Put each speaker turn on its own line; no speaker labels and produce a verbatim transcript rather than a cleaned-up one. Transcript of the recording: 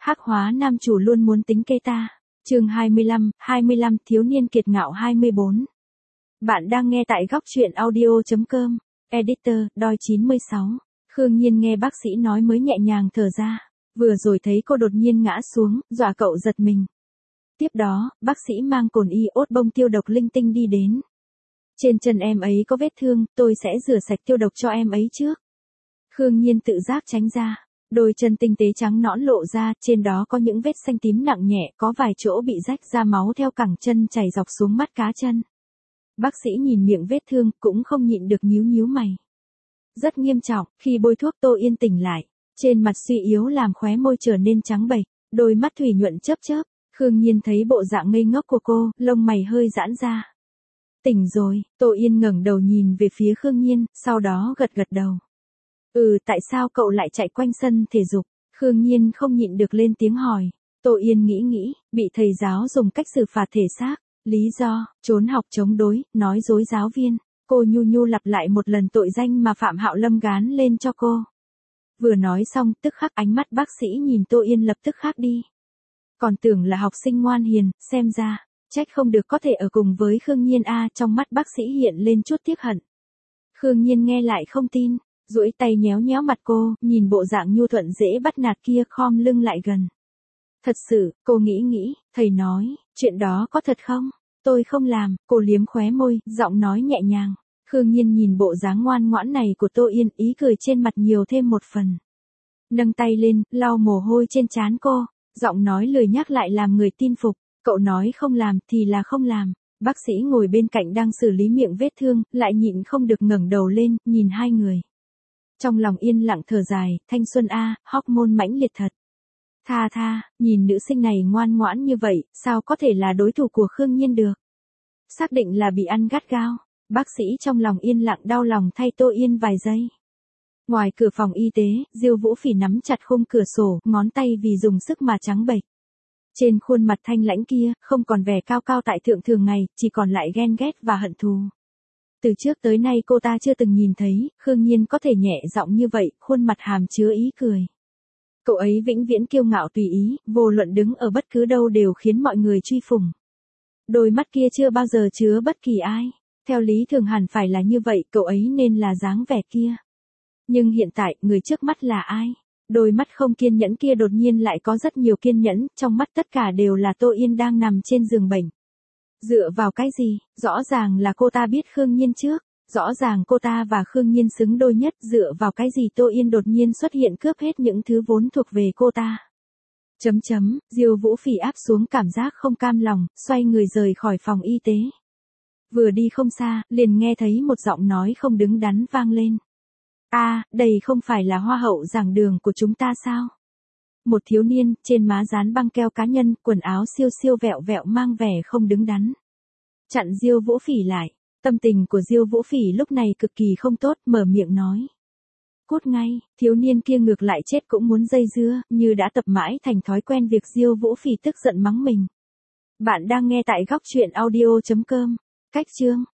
Hắc hóa nam chủ luôn muốn tính kế ta. Chương hai mươi lăm, hai mươi lăm thiếu niên kiệt ngạo hai mươi bốn. Bạn đang nghe tại góc truyện audio chấm com. Editor, đoi chín mươi sáu. Khương Nhiên nghe bác sĩ nói mới nhẹ nhàng thở ra. Vừa rồi thấy cô đột nhiên ngã xuống, dọa cậu giật mình. Tiếp đó, bác sĩ mang cồn iốt bông tiêu độc linh tinh đi đến. Trên chân em ấy có vết thương, tôi sẽ rửa sạch tiêu độc cho em ấy trước. Khương Nhiên tự giác tránh ra. Đôi chân tinh tế trắng nõn lộ ra, trên đó có những vết xanh tím nặng nhẹ, có vài chỗ bị rách ra máu theo cẳng chân chảy dọc xuống mắt cá chân. Bác sĩ nhìn miệng vết thương, cũng không nhịn được nhíu nhíu mày. Rất nghiêm trọng, khi bôi thuốc Tô Yên tỉnh lại. Trên mặt suy yếu làm khóe môi trở nên trắng bệch, đôi mắt thủy nhuận chớp chớp. Khương Nhiên thấy bộ dạng ngây ngốc của cô, lông mày hơi giãn ra. Tỉnh rồi, Tô Yên ngẩng đầu nhìn về phía Khương Nhiên, sau đó gật gật đầu. Ừ, tại sao cậu lại chạy quanh sân thể dục? Khương Nhiên không nhịn được lên tiếng hỏi. Tô Yên nghĩ nghĩ, bị thầy giáo dùng cách xử phạt thể xác. Lý do, trốn học chống đối, nói dối giáo viên. Cô nhu nhu lặp lại một lần tội danh mà Phạm Hạo Lâm gán lên cho cô. Vừa nói xong, tức khắc ánh mắt bác sĩ nhìn Tô Yên lập tức khác đi. Còn tưởng là học sinh ngoan hiền, xem ra, trách không được có thể ở cùng với Khương Nhiên a. Trong mắt bác sĩ hiện lên chút tiếc hận. Khương Nhiên nghe lại không tin. Duỗi tay nhéo nhéo mặt cô, nhìn bộ dạng nhu thuận dễ bắt nạt kia, khom lưng lại gần. Thật sự, cô nghĩ nghĩ, thầy nói, chuyện đó có thật không? Tôi không làm, cô liếm khóe môi, giọng nói nhẹ nhàng. Khương Nhiên nhìn bộ dáng ngoan ngoãn này của Tô Yên, ý cười trên mặt nhiều thêm một phần. Nâng tay lên, lau mồ hôi trên trán cô, giọng nói lười nhắc lại làm người tin phục. Cậu nói không làm thì là không làm. Bác sĩ ngồi bên cạnh đang xử lý miệng vết thương, lại nhịn không được ngẩng đầu lên, nhìn hai người. Trong lòng yên lặng thở dài, thanh xuân a, hormone mãnh liệt thật. Tha tha, nhìn nữ sinh này ngoan ngoãn như vậy, sao có thể là đối thủ của Khương Nhiên được? Xác định là bị ăn gắt gao. Bác sĩ trong lòng yên lặng đau lòng thay Tô Yên vài giây. Ngoài cửa phòng y tế, Diêu Vũ Phỉ nắm chặt khung cửa sổ, ngón tay vì dùng sức mà trắng bệch. Trên khuôn mặt thanh lãnh kia, không còn vẻ cao cao tại thượng thường ngày, chỉ còn lại ghen ghét và hận thù. Từ trước tới nay cô ta chưa từng nhìn thấy, Khương Nhiên có thể nhẹ giọng như vậy, khuôn mặt hàm chứa ý cười. Cậu ấy vĩnh viễn kiêu ngạo tùy ý, vô luận đứng ở bất cứ đâu đều khiến mọi người truy phủng. Đôi mắt kia chưa bao giờ chứa bất kỳ ai. Theo lý thường hẳn phải là như vậy, cậu ấy nên là dáng vẻ kia. Nhưng hiện tại, người trước mắt là ai? Đôi mắt không kiên nhẫn kia đột nhiên lại có rất nhiều kiên nhẫn, trong mắt tất cả đều là Tô Yên đang nằm trên giường bệnh. Dựa vào cái gì? Rõ ràng là cô ta biết Khương Nhiên trước. Rõ ràng cô ta và Khương Nhiên xứng đôi nhất. Dựa vào cái gì Tô Yên đột nhiên xuất hiện cướp hết những thứ vốn thuộc về cô ta? Chấm chấm, Diêu Vũ Phỉ áp xuống cảm giác không cam lòng, xoay người rời khỏi phòng y tế. Vừa đi không xa, liền nghe thấy một giọng nói không đứng đắn vang lên. A, à, đây không phải là hoa hậu giảng đường của chúng ta sao? Một thiếu niên, trên má dán băng keo cá nhân, quần áo siêu siêu vẹo vẹo mang vẻ không đứng đắn. Chặn Diêu Vũ Phỉ lại. Tâm tình của Diêu Vũ Phỉ lúc này cực kỳ không tốt, mở miệng nói. Cút ngay, thiếu niên kia ngược lại chết cũng muốn dây dưa, như đã tập mãi thành thói quen việc Diêu Vũ Phỉ tức giận mắng mình. Bạn đang nghe tại góc truyện audio chấm com. Cách chương.